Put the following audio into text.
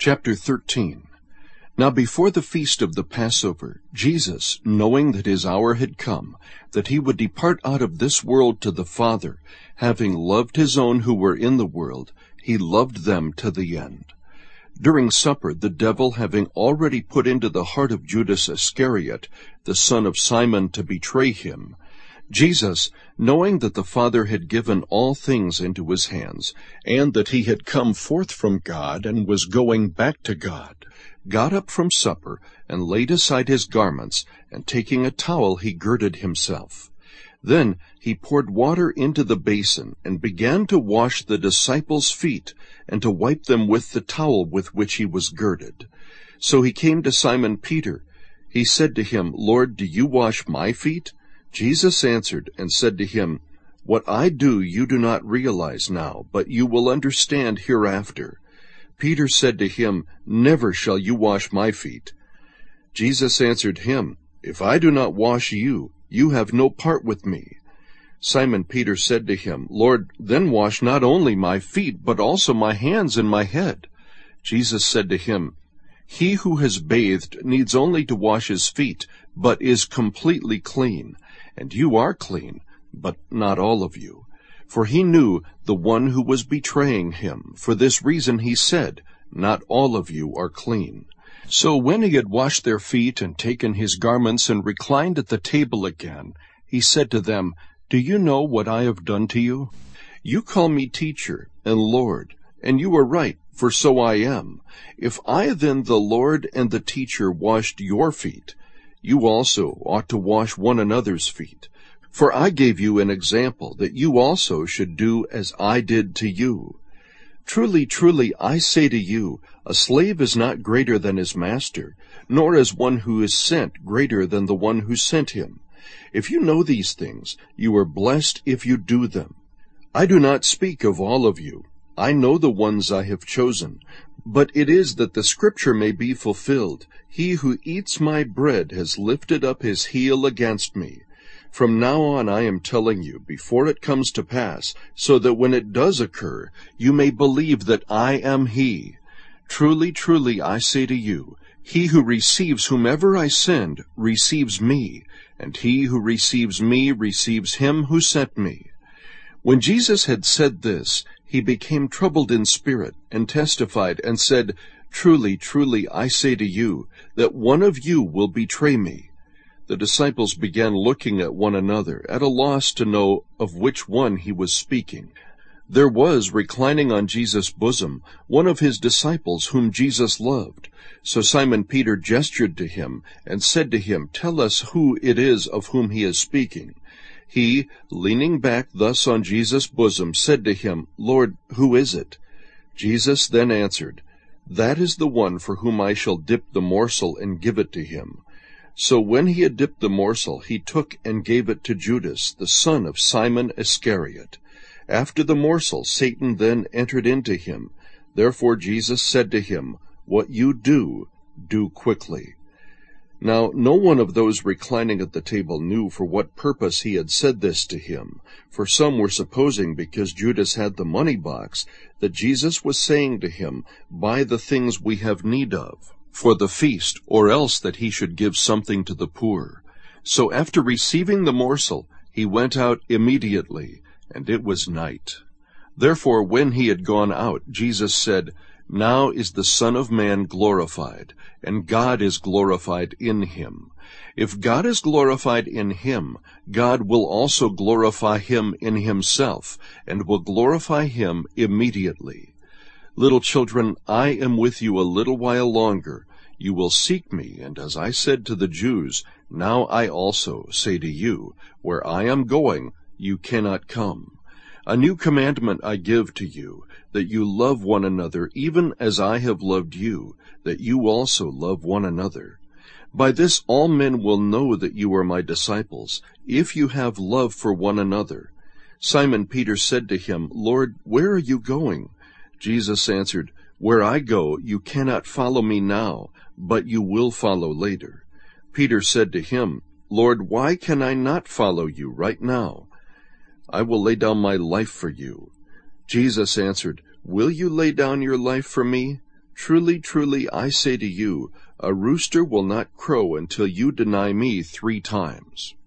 Chapter 13. Now before the feast of the Passover, Jesus, knowing that his hour had come, that he would depart out of this world to the Father, having loved his own who were in the world, he loved them to the end. During supper, the devil having already put into the heart of Judas Iscariot, the son of Simon, to betray him, Jesus, knowing that the Father had given all things into his hands, and that he had come forth from God and was going back to God, got up from supper and laid aside his garments, and taking a towel he girded himself. Then he poured water into the basin and began to wash the disciples' feet and to wipe them with the towel with which he was girded. So he came to Simon Peter. He said to him, "Lord, do you wash my feet?" Jesus answered and said to him, "What I do you do not realize now, but you will understand hereafter." Peter said to him, "Never shall you wash my feet." Jesus answered him, "If I do not wash you, you have no part with me." Simon Peter said to him, "Lord, then wash not only my feet, but also my hands and my head." Jesus said to him, "He who has bathed needs only to wash his feet, but is completely clean. And you are clean, but not all of you." For he knew the one who was betraying him. For this reason he said, "Not all of you are clean." So when he had washed their feet and taken his garments and reclined at the table again, he said to them, "Do you know what I have done to you? You call me teacher and Lord, and you are right, for so I am. If I then, the Lord and the teacher, washed your feet, you also ought to wash one another's feet. For I gave you an example, that you also should do as I did to you. Truly, truly, I say to you, a slave is not greater than his master, nor is one who is sent greater than the one who sent him. If you know these things, you are blessed if you do them. I do not speak of all of you. I know the ones I have chosen. But it is that the scripture may be fulfilled. He who eats my bread has lifted up his heel against me. From now on I am telling you, before it comes to pass, so that when it does occur, you may believe that I am he. Truly, truly, I say to you, he who receives whomever I send receives me, and he who receives me receives him who sent me." When Jesus had said this, he became troubled in spirit, and testified, and said, "Truly, truly, I say to you, that one of you will betray me." The disciples began looking at one another, at a loss to know of which one he was speaking. There was, reclining on Jesus' bosom, one of his disciples whom Jesus loved. So Simon Peter gestured to him, and said to him, "Tell us who it is of whom he is speaking." He, leaning back thus on Jesus' bosom, said to him, "Lord, who is it?" Jesus then answered, "That is the one for whom I shall dip the morsel and give it to him." So when he had dipped the morsel, he took and gave it to Judas, the son of Simon Iscariot. After the morsel, Satan then entered into him. Therefore Jesus said to him, "What you do, do quickly." Now no one of those reclining at the table knew for what purpose he had said this to him, for some were supposing, because Judas had the money box, that Jesus was saying to him, "Buy the things we have need of for the feast, or else that he should give something to the poor." So after receiving the morsel, he went out immediately, and it was night. Therefore when he had gone out, Jesus said, "Now is the Son of Man glorified, and God is glorified in him. If God is glorified in him, God will also glorify him in himself, and will glorify him immediately. Little children, I am with you a little while longer. You will seek me, and as I said to the Jews, now I also say to you, where I am going, you cannot come. A new commandment I give to you, that you love one another, even as I have loved you, that you also love one another. By this all men will know that you are my disciples, if you have love for one another." Simon Peter said to him, "Lord, where are you going?" Jesus answered, "Where I go, you cannot follow me now, but you will follow later." Peter said to him, "Lord, why can I not follow you right now? I will lay down my life for you." Jesus answered, "Will you lay down your life for me? Truly, truly, I say to you, a rooster will not crow until you deny me 3 times.